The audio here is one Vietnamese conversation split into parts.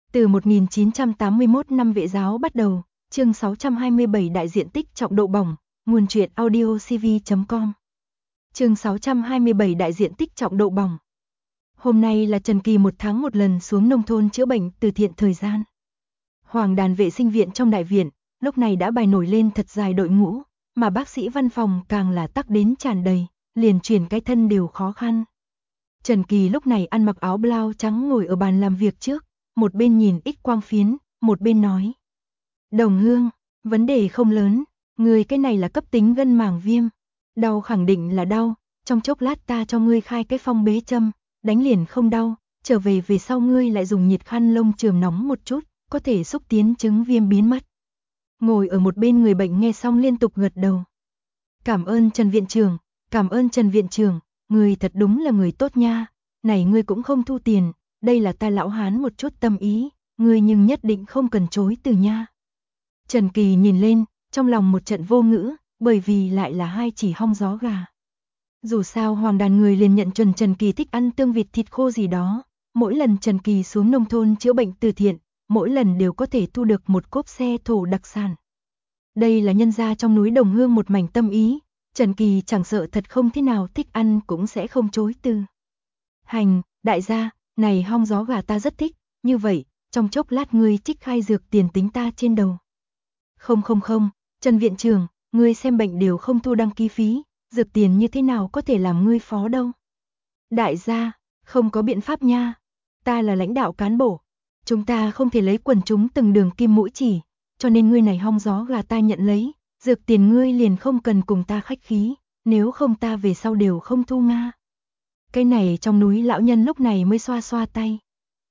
Từ 1981 năm Vệ giáo bắt đầu, chương 627 đại diện tích trọng độ bỏng, nguồn truyện audiocv.com. Chương 627 đại diện tích trọng độ bỏng. Hôm nay là Trần Kỳ một tháng một lần xuống nông thôn chữa bệnh từ thiện thời gian. Hoàng đàn vệ sinh viện trong đại viện, lúc này đã bài nổi lên thật dài đội ngũ, mà bác sĩ văn phòng càng là tắc đến tràn đầy, liền chuyển cái thân đều khó khăn. Trần Kỳ lúc này ăn mặc áo blau trắng ngồi ở bàn làm việc trước, một bên nhìn X quang phiến, một bên nói. Đồng Hương, vấn đề không lớn, người cái này là cấp tính gân màng viêm. Đau khẳng định là đau, trong chốc lát ta cho ngươi khai cái phong bế châm, đánh liền không đau, trở về sau ngươi lại dùng nhiệt khăn lông chườm nóng một chút, có thể xúc tiến chứng viêm biến mất. Ngồi ở một bên người bệnh nghe xong liên tục gật đầu. Cảm ơn Trần viện trưởng, cảm ơn Trần viện trưởng, người thật đúng là người tốt nha, này ngươi cũng không thu tiền, đây là ta lão hán một chút tâm ý, ngươi nhưng nhất định không cần chối từ nha. Trần Kỳ nhìn lên, trong lòng một trận vô ngữ, bởi vì lại là hai chỉ hong gió gà. Dù sao hoàng đàn người liền nhận chuẩn Trần Kỳ thích ăn tương vịt thịt khô gì đó, mỗi lần Trần Kỳ xuống nông thôn chữa bệnh từ thiện, mỗi lần đều có thể thu được một cốp xe thổ đặc sản. Đây là nhân gia trong núi Đồng Hương một mảnh tâm ý, Trần Kỳ chẳng sợ thật không thế nào thích ăn cũng sẽ không chối từ. Hành, đại gia, này hong gió gà ta rất thích, như vậy, trong chốc lát ngươi trích khai dược tiền tính ta trên đầu. Không, Trần viện trưởng, ngươi xem bệnh đều không thu đăng ký phí, dược tiền như thế nào có thể làm ngươi phó đâu. Đại gia, không có biện pháp nha, ta là lãnh đạo cán bộ, chúng ta không thể lấy quần chúng từng đường kim mũi chỉ, cho nên ngươi này hong gió gà ta nhận lấy, dược tiền ngươi liền không cần cùng ta khách khí, nếu không ta về sau đều không thu nga. Cái này trong núi lão nhân lúc này mới xoa xoa tay.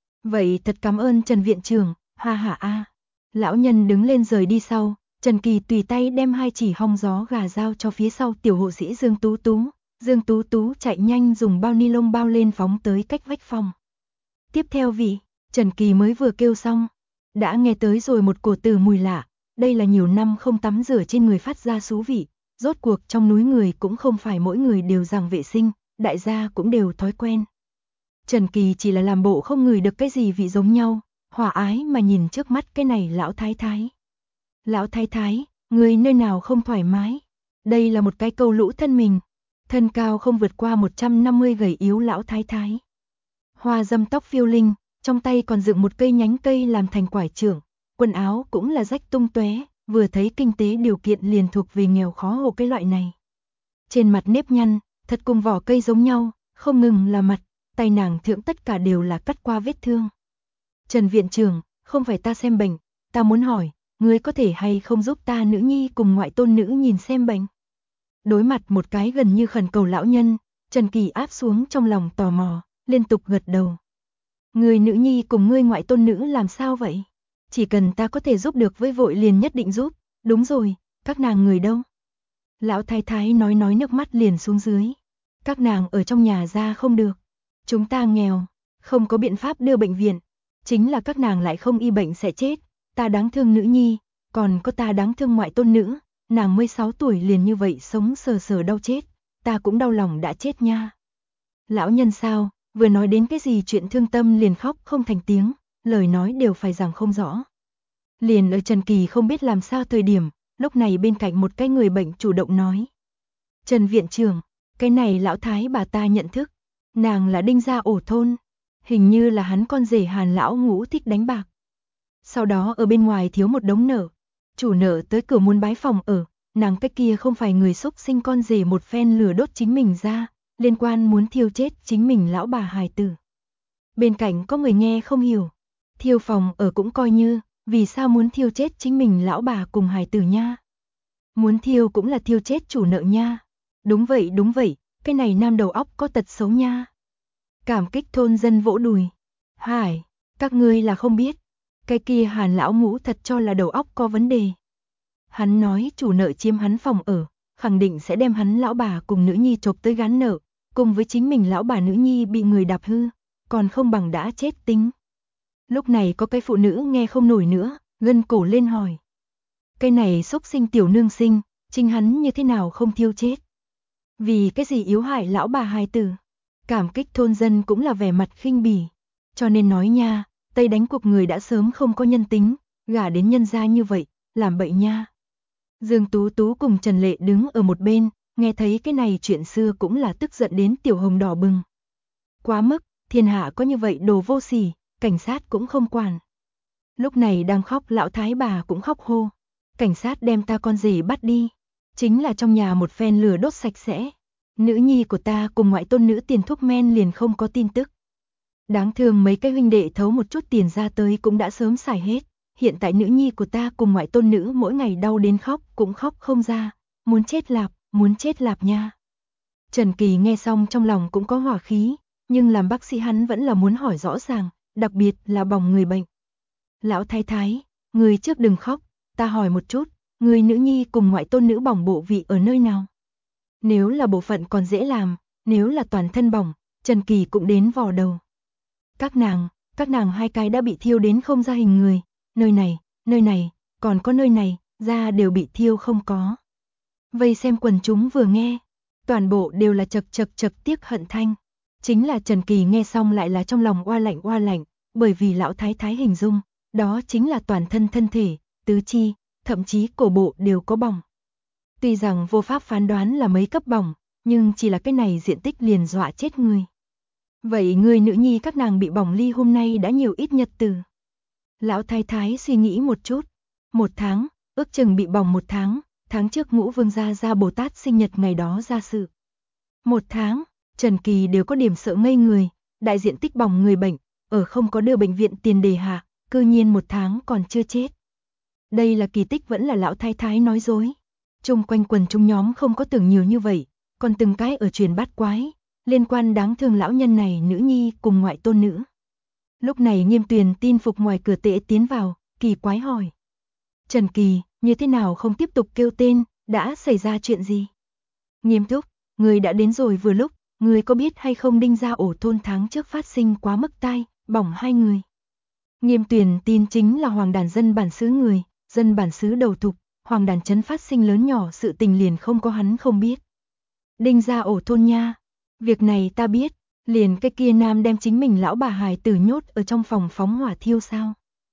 Vậy thật cảm ơn Trần viện trưởng, ha ha a. Lão nhân đứng lên rời đi sau, Trần Kỳ tùy tay đem hai chỉ hong gió gà giao cho phía sau tiểu hộ sĩ Dương Tú Tú. Dương Tú Tú chạy nhanh dùng bao ni lông bao lên phóng tới cách vách phòng. Tiếp theo vị, Trần Kỳ mới vừa kêu xong, đã nghe tới rồi một cổ từ mùi lạ, đây là nhiều năm không tắm rửa trên người phát ra xú vị, rốt cuộc trong núi người cũng không phải mỗi người đều rằng vệ sinh, đại gia cũng đều thói quen. Trần Kỳ chỉ là làm bộ không ngửi được cái gì vị giống nhau, hòa ái mà nhìn trước mắt cái này lão thái thái. Lão thái thái, người nơi nào không thoải mái? Đây là một cái câu lũ thân mình, thân cao không vượt qua 150 gầy yếu lão thái thái. Hoa dâm tóc phiêu linh, trong tay còn dựng một cây nhánh cây làm thành quải trưởng, quần áo cũng là rách tung tóe, vừa thấy kinh tế điều kiện liền thuộc về nghèo khó hộ cái loại này. Trên mặt nếp nhăn, thật cùng vỏ cây giống nhau, không ngừng là mặt, tay nàng thượng tất cả đều là cắt qua vết thương. Trần viện trưởng, không phải ta xem bệnh, ta muốn hỏi, ngươi có thể hay không giúp ta nữ nhi cùng ngoại tôn nữ nhìn xem bệnh? Đối mặt một cái gần như khẩn cầu lão nhân, Trần Kỳ áp xuống trong lòng tò mò, liên tục gật đầu. Người nữ nhi cùng ngươi ngoại tôn nữ làm sao vậy? Chỉ cần ta có thể giúp được với vội liền nhất định giúp, đúng rồi, các nàng người đâu? Lão thái thái nói nước mắt liền xuống dưới. Các nàng ở trong nhà ra không được. Chúng ta nghèo, không có biện pháp đưa bệnh viện. Chính là các nàng lại không y bệnh sẽ chết. Ta đáng thương nữ nhi, còn có ta đáng thương ngoại tôn nữ. Nàng 16 tuổi liền như vậy sống sờ sờ đau chết. Ta cũng đau lòng đã chết nha. Lão nhân sao, vừa nói đến cái gì chuyện thương tâm liền khóc không thành tiếng. Lời nói đều phải rằng không rõ. Liền ở Trần Kỳ không biết làm sao thời điểm. Lúc này bên cạnh một cái người bệnh chủ động nói. Trần viện trưởng, cái này lão thái bà ta nhận thức. Nàng là Đinh Gia ổ thôn. Hình như là hắn con rể Hàn lão ngũ thích đánh bạc. Sau đó ở bên ngoài thiếu một đống nợ. Chủ nợ tới cửa muốn bái phòng ở. Nàng cái kia không phải người xúc sinh con rể một phen lửa đốt chính mình ra. Liên quan muốn thiêu chết chính mình lão bà hài tử. Bên cạnh có người nghe không hiểu. Thiêu phòng ở cũng coi như. Vì sao muốn thiêu chết chính mình lão bà cùng hài tử nha? Muốn thiêu cũng là thiêu chết chủ nợ nha. Đúng vậy, cái này nam đầu óc có tật xấu nha. Cảm kích thôn dân vỗ đùi. Hải, các ngươi là không biết. Cái kia Hàn lão ngũ thật cho là đầu óc có vấn đề. Hắn nói chủ nợ chiếm hắn phòng ở, khẳng định sẽ đem hắn lão bà cùng nữ nhi chộp tới gán nợ, cùng với chính mình lão bà nữ nhi bị người đạp hư, còn không bằng đã chết tính. Lúc này có cái phụ nữ nghe không nổi nữa, gân cổ lên hỏi. Cái này xúc sinh tiểu nương sinh, chính hắn như thế nào không thiêu chết? Vì cái gì yếu hại lão bà hài tử? Cảm kích thôn dân cũng là vẻ mặt khinh bỉ. Cho nên nói nha, Tây đánh cuộc người đã sớm không có nhân tính, gả đến nhân gia như vậy, làm bậy nha. Dương Tú Tú cùng Trần Lệ đứng ở một bên, nghe thấy cái này chuyện xưa cũng là tức giận đến tiểu hồng đỏ bừng. Quá mức, thiên hạ có như vậy đồ vô sỉ, cảnh sát cũng không quản. Lúc này đang khóc lão thái bà cũng khóc hô. Cảnh sát đem ta con rể bắt đi. Chính là trong nhà một phen lửa đốt sạch sẽ. Nữ nhi của ta cùng ngoại tôn nữ tiền thuốc men liền không có tin tức. Đáng thương mấy cái huynh đệ thấu một chút tiền ra tới cũng đã sớm xài hết. Hiện tại nữ nhi của ta cùng ngoại tôn nữ mỗi ngày đau đến khóc cũng khóc không ra. Muốn chết lạp nha. Trần Kỳ nghe xong trong lòng cũng có hỏa khí, nhưng làm bác sĩ hắn vẫn là muốn hỏi rõ ràng, đặc biệt là bỏng người bệnh. Lão thái thái, người trước đừng khóc, ta hỏi một chút, người nữ nhi cùng ngoại tôn nữ bỏng bộ vị ở nơi nào? Nếu là bộ phận còn dễ làm, nếu là toàn thân bỏng, Trần Kỳ cũng đến vò đầu. Các nàng hai cái đã bị thiêu đến không ra hình người, nơi này, còn có nơi này, da đều bị thiêu không có. Vây xem quần chúng vừa nghe, toàn bộ đều là chật tiếc hận thanh. Chính là Trần Kỳ nghe xong lại là trong lòng oa lạnh, bởi vì lão thái thái hình dung, đó chính là toàn thân thân thể, tứ chi, thậm chí cổ bộ đều có bỏng. Tuy rằng vô pháp phán đoán là mấy cấp bỏng, nhưng chỉ là cái này diện tích liền dọa chết người. Vậy người nữ nhi các nàng bị bỏng ly hôm nay đã nhiều ít nhật từ. Lão thái thái suy nghĩ một chút, 1 tháng, ước chừng bị bỏng 1 tháng, tháng trước Ngũ Vương gia Bồ Tát sinh nhật ngày đó ra sự. 1 tháng, Trần Kỳ đều có điểm sợ ngây người, đại diện tích bỏng người bệnh, ở không có đưa bệnh viện tiền đề hạ, cư nhiên 1 tháng còn chưa chết. Đây là kỳ tích vẫn là lão thái thái nói dối. Chung quanh quần chúng nhóm không có tưởng nhiều như vậy, còn từng cái ở truyền bát quái, liên quan đáng thương lão nhân này nữ nhi cùng ngoại tôn nữ. Lúc này Nghiêm Tuyền tin phục ngoài cửa tễ tiến vào, kỳ quái hỏi. Trần Kỳ, như thế nào không tiếp tục kêu tên, đã xảy ra chuyện gì? Nghiêm thúc, người đã đến rồi vừa lúc, người có biết hay không Đinh Gia ổ thôn tháng trước phát sinh quá mức tai, bỏng 2 người. Nghiêm Tuyền tin chính là hoàng đàn dân bản xứ người, dân bản xứ đầu thục, hoàng đàn trấn phát sinh lớn nhỏ sự tình liền không có hắn không biết. Đinh Gia ổ thôn nha, việc này ta biết, liền cái kia nam đem chính mình lão bà hài tử nhốt ở trong phòng phóng hỏa thiêu sao.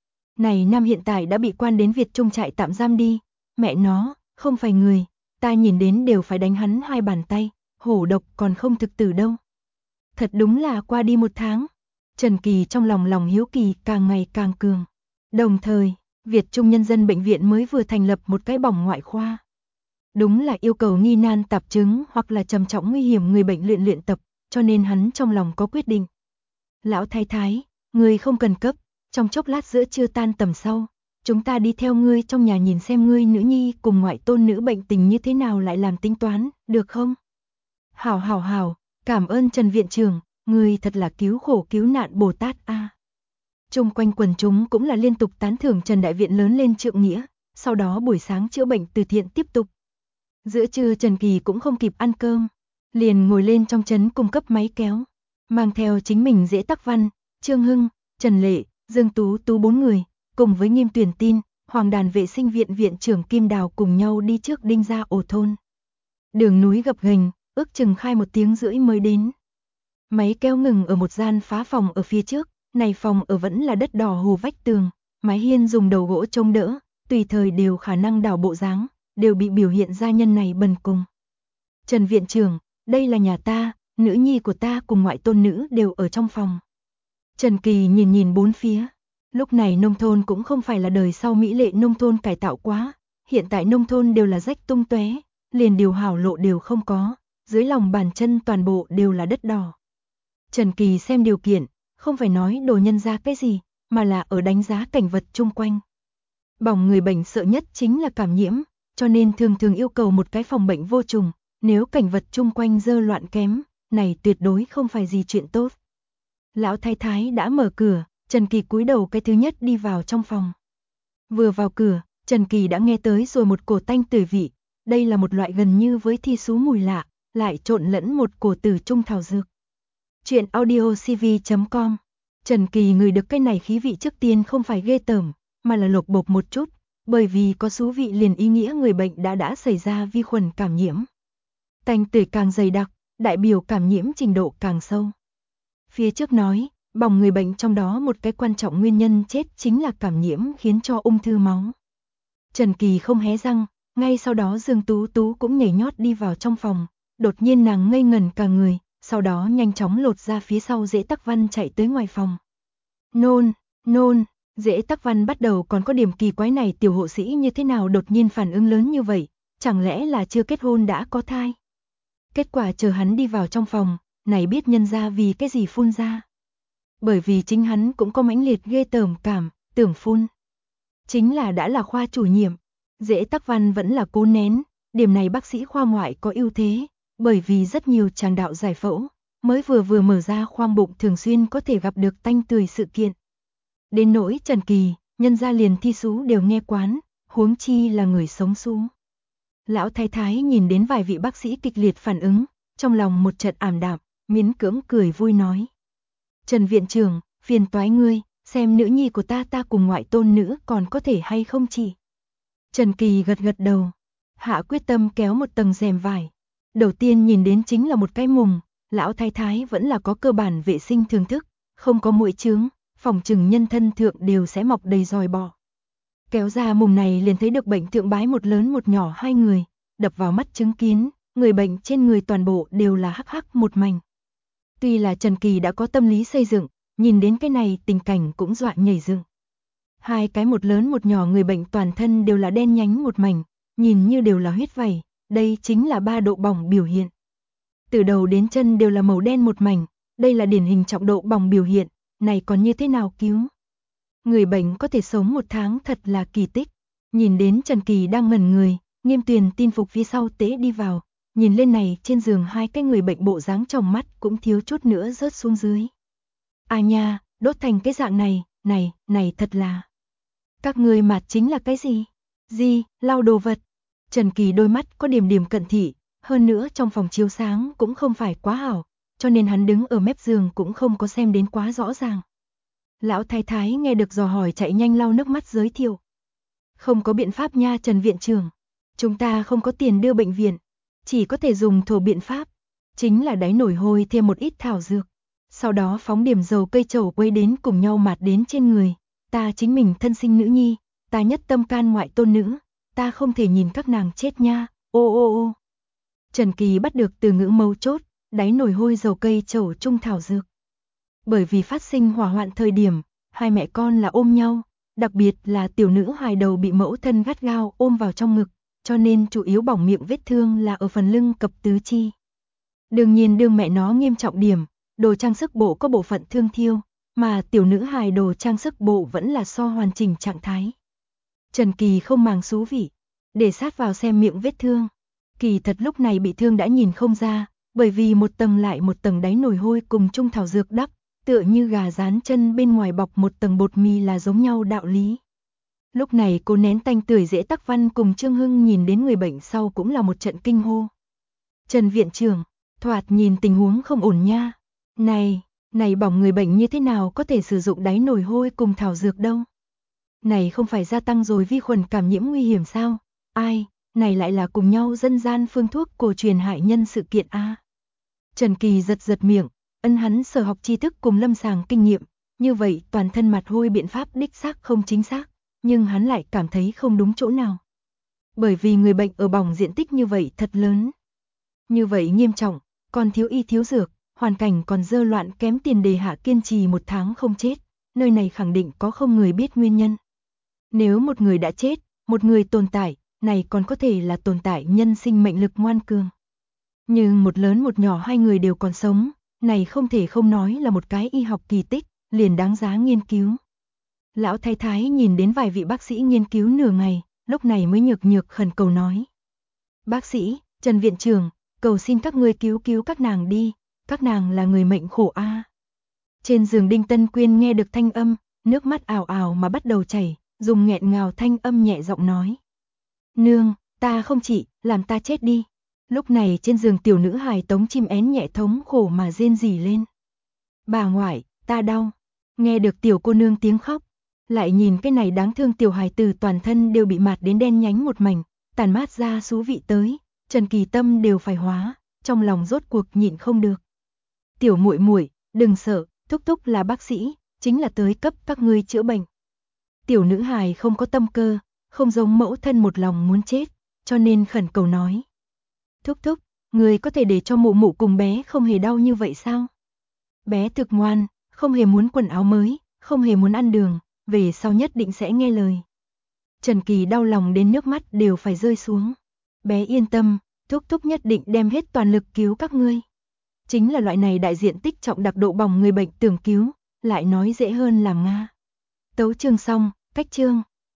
Này nam hiện tại đã bị quan đến Việt Trung trại tạm giam đi, mẹ nó, không phải người, ta nhìn đến đều phải đánh hắn 2 bàn tay, hổ độc còn không thực tử đâu. Thật đúng là qua đi 1 tháng, Trần Kỳ trong lòng hiếu kỳ càng ngày càng cường. Đồng thời, Việt Trung Nhân dân Bệnh viện mới vừa thành lập một cái bỏng ngoại khoa. Đúng là yêu cầu nghi nan tạp chứng hoặc là trầm trọng nguy hiểm người bệnh luyện tập, cho nên hắn trong lòng có quyết định. Lão thái thái, người không cần cấp, trong chốc lát giữa trưa tan tầm sau, chúng ta đi theo ngươi trong nhà nhìn xem ngươi nữ nhi cùng ngoại tôn nữ bệnh tình như thế nào lại làm tính toán, được không? Hảo, cảm ơn Trần viện trưởng, ngươi thật là cứu khổ cứu nạn Bồ Tát a. Chung quanh quần chúng cũng là liên tục tán thưởng Trần đại viện lớn lên trượng nghĩa, sau đó buổi sáng chữa bệnh từ thiện tiếp tục. Giữa trưa Trần Kỳ cũng không kịp ăn cơm, liền ngồi lên trong trấn cung cấp máy kéo, mang theo chính mình dễ tắc văn, Trương Hưng, Trần Lệ, Dương Tú Tú 4 người, cùng với Nghiêm Tuyền tin, Hoàng đàn vệ sinh viện viện trưởng Kim Đào cùng nhau đi trước Đinh Gia ổ thôn. Đường núi gập ghềnh, ước chừng khai 1 tiếng rưỡi mới đến. Máy kéo ngừng ở một gian phá phòng ở phía trước, này phòng ở vẫn là đất đỏ hồ vách tường, mái hiên dùng đầu gỗ chống đỡ, tùy thời đều khả năng đảo bộ dáng, đều bị biểu hiện ra nhân này bần cùng. Trần viện trưởng, đây là nhà ta, nữ nhi của ta cùng ngoại tôn nữ đều ở trong phòng. Trần Kỳ nhìn 4 phía. Lúc này nông thôn cũng không phải là đời sau mỹ lệ nông thôn cải tạo quá, hiện tại nông thôn đều là rách tung tóe, liền điều hảo lộ đều không có, dưới lòng bàn chân toàn bộ đều là đất đỏ. Trần Kỳ xem điều kiện, không phải nói đồ nhân ra cái gì, mà là ở đánh giá cảnh vật chung quanh. Bỏng người bệnh sợ nhất chính là cảm nhiễm, cho nên thường yêu cầu một cái phòng bệnh vô trùng, nếu cảnh vật chung quanh dơ loạn kém, này tuyệt đối không phải gì chuyện tốt. Lão thái thái đã mở cửa, Trần Kỳ cúi đầu cái thứ nhất đi vào trong phòng. Vừa vào cửa, Trần Kỳ đã nghe tới rồi một cổ tanh tưởi vị, đây là một loại gần như với thi sú mùi lạ, lại trộn lẫn một cổ tử trung thảo dược. Chuyện audiocv.com. Trần Kỳ ngửi được cái này khí vị trước tiên không phải ghê tởm, mà là lột bột một chút, bởi vì có sú vị liền ý nghĩa người bệnh đã xảy ra vi khuẩn cảm nhiễm. Tanh tưởi càng dày đặc, đại biểu cảm nhiễm trình độ càng sâu. Phía trước nói, Bỏng người bệnh trong đó một cái quan trọng nguyên nhân chết chính là cảm nhiễm khiến cho ung thư máu. Trần Kỳ không hé răng, ngay sau đó Dương Tú Tú cũng nhảy nhót đi vào trong phòng, đột nhiên nàng ngây ngẩn cả người, sau đó nhanh chóng lột ra phía sau Dễ Tắc Văn chạy tới ngoài phòng. Nôn, Dễ Tắc Văn bắt đầu còn có điểm kỳ quái này tiểu hộ sĩ như thế nào đột nhiên phản ứng lớn như vậy, chẳng lẽ là chưa kết hôn đã có thai. Kết quả chờ hắn đi vào trong phòng, này biết nhân ra vì cái gì phun ra. Bởi vì chính hắn cũng có mãnh liệt ghê tởm cảm, tưởng phun. Chính là đã là khoa chủ nhiệm, Dễ Tắc Văn vẫn là cố nén, điểm này bác sĩ khoa ngoại có ưu thế, bởi vì rất nhiều tràng đạo giải phẫu, mới vừa mở ra khoang bụng thường xuyên có thể gặp được tanh tươi sự kiện. Đến nỗi Trần Kỳ, nhân gia liền thi sú đều nghe quán, huống chi là người sống sú. Lão thái thái nhìn đến vài vị bác sĩ kịch liệt phản ứng, trong lòng một trận ảm đạm, miễn cưỡng cười vui nói. Trần viện trưởng, phiền toái ngươi, xem nữ nhi của ta cùng ngoại tôn nữ còn có thể hay không chị. Trần Kỳ gật đầu, hạ quyết tâm kéo một tầng rèm vải. Đầu tiên nhìn đến chính là một cái mùng, lão thái thái vẫn là có cơ bản vệ sinh thường thức, không có muỗi chướng, phòng trừng nhân thân thượng đều sẽ mọc đầy giòi bọ. Kéo ra mùng này liền thấy được bệnh tượng bái một lớn một nhỏ hai người, đập vào mắt chứng kiến, người bệnh trên người toàn bộ đều là hắc hắc một mảnh. Tuy là Trần Kỳ đã có tâm lý xây dựng, nhìn đến cái này tình cảnh cũng dọa nhảy dựng. Hai cái một lớn một nhỏ người bệnh toàn thân đều là đen nhánh một mảnh, nhìn như đều là huyết vẩy, đây chính là 3 độ bỏng biểu hiện. Từ đầu đến chân đều là màu đen một mảnh, đây là điển hình trọng độ bỏng biểu hiện, này còn như thế nào cứu? Người bệnh có thể sống 1 tháng thật là kỳ tích. Nhìn đến Trần Kỳ đang ngẩn người, Nghiêm Tuyền tin phục phía sau tế đi vào, nhìn lên này trên giường hai cái người bệnh bộ dáng trong mắt cũng thiếu chút nữa rớt xuống dưới. À nha, đốt thành cái dạng này, này thật là. Các người mặt chính là cái gì? Gì, lau đồ vật. Trần Kỳ đôi mắt có điểm cận thị, hơn nữa trong phòng chiếu sáng cũng không phải quá hảo, cho nên hắn đứng ở mép giường cũng không có xem đến quá rõ ràng. Lão thái thái nghe được dò hỏi chạy nhanh lau nước mắt giới thiệu. Không có biện pháp nha Trần viện trưởng, chúng ta không có tiền đưa bệnh viện, chỉ có thể dùng thổ biện pháp, chính là đáy nổi hôi thêm một ít thảo dược, sau đó phóng điểm dầu cây trầu quây đến cùng nhau mạt đến trên người, ta chính mình thân sinh nữ nhi, ta nhất tâm can ngoại tôn nữ, ta không thể nhìn các nàng chết nha, ô. Trần Kỳ bắt được từ ngữ mấu chốt, đáy nổi hôi dầu cây trầu trung thảo dược. Bởi vì phát sinh hỏa hoạn thời điểm, hai mẹ con là ôm nhau, đặc biệt là tiểu nữ hài đầu bị mẫu thân gắt gao ôm vào trong ngực, cho nên chủ yếu bỏng miệng vết thương là ở phần lưng cập tứ chi. Đương nhiên đương mẹ nó nghiêm trọng điểm, đồ trang sức bộ có bộ phận thương thiêu, mà tiểu nữ hài đồ trang sức bộ vẫn là so hoàn chỉnh trạng thái. Trần Kỳ không màng xú vị, để sát vào xem miệng vết thương. Kỳ thật lúc này bị thương đã nhìn không ra, bởi vì một tầng lại một tầng đáy nổi hôi cùng trung thảo dược đắp, tựa như gà rán chân bên ngoài bọc một tầng bột mì là giống nhau đạo lý. Lúc này cô nén tanh tưởi Dễ Tắc Văn cùng Trương Hưng nhìn đến người bệnh sau cũng là một trận kinh hô. Trần viện trưởng, thoạt nhìn tình huống không ổn nha. Này bỏng người bệnh như thế nào có thể sử dụng đáy nổi hôi cùng thảo dược đâu. Này không phải gia tăng rồi vi khuẩn cảm nhiễm nguy hiểm sao? Ai, này lại là cùng nhau dân gian phương thuốc cổ truyền hại nhân sự kiện a. Trần Kỳ giật miệng, ân hắn sở học tri thức cùng lâm sàng kinh nghiệm, như vậy toàn thân mặt hôi biện pháp đích xác không chính xác, nhưng hắn lại cảm thấy không đúng chỗ nào. Bởi vì người bệnh ở bỏng diện tích như vậy thật lớn. Như vậy nghiêm trọng, còn thiếu y thiếu dược, hoàn cảnh còn dơ loạn kém tiền đề hạ kiên trì 1 tháng không chết, nơi này khẳng định có không người biết nguyên nhân. Nếu một người đã chết, một người tồn tại, này còn có thể là tồn tại nhân sinh mệnh lực ngoan cường. Nhưng một lớn một nhỏ hai người đều còn sống, này không thể không nói là một cái y học kỳ tích, liền đáng giá nghiên cứu. Lão thái thái nhìn đến vài vị bác sĩ nghiên cứu nửa ngày, lúc này mới nhược khẩn cầu nói. Bác sĩ, Trần viện trưởng, cầu xin các ngươi cứu các nàng đi, các nàng là người mệnh khổ a. Trên giường Đinh Tân Quyên nghe được thanh âm, nước mắt ào ào mà bắt đầu chảy, dùng nghẹn ngào thanh âm nhẹ giọng nói. Nương, ta không trị, làm ta chết đi. Lúc này trên giường tiểu nữ hài Tống Chim Én nhẹ thống khổ mà rên rỉ lên. Bà ngoại, ta đau. Nghe được tiểu cô nương tiếng khóc, lại nhìn cái này đáng thương tiểu hài tử toàn thân đều bị mạt đến đen nhánh một mảnh, tàn mát ra xú vị tới, Trần Kỳ tâm đều phải hóa, trong lòng rốt cuộc nhịn không được. Tiểu muội muội, đừng sợ, Thúc thúc là bác sĩ, chính là tới cấp các ngươi chữa bệnh. Tiểu nữ hài không có tâm cơ, không giống mẫu thân một lòng muốn chết, cho nên khẩn cầu nói. Thúc thúc, người có thể để cho mụ mụ cùng bé không hề đau như vậy sao? Bé thực ngoan, không hề muốn quần áo mới, không hề muốn ăn đường, về sau nhất định sẽ nghe lời. Trần Kỳ đau lòng đến nước mắt đều phải rơi xuống. Bé yên tâm, thúc thúc nhất định đem hết toàn lực cứu các ngươi. Chính là loại này đại diện tích trọng đặc độ bỏng người bệnh tưởng cứu, lại nói dễ hơn làm Nga. Tấu chương xong, cách chương.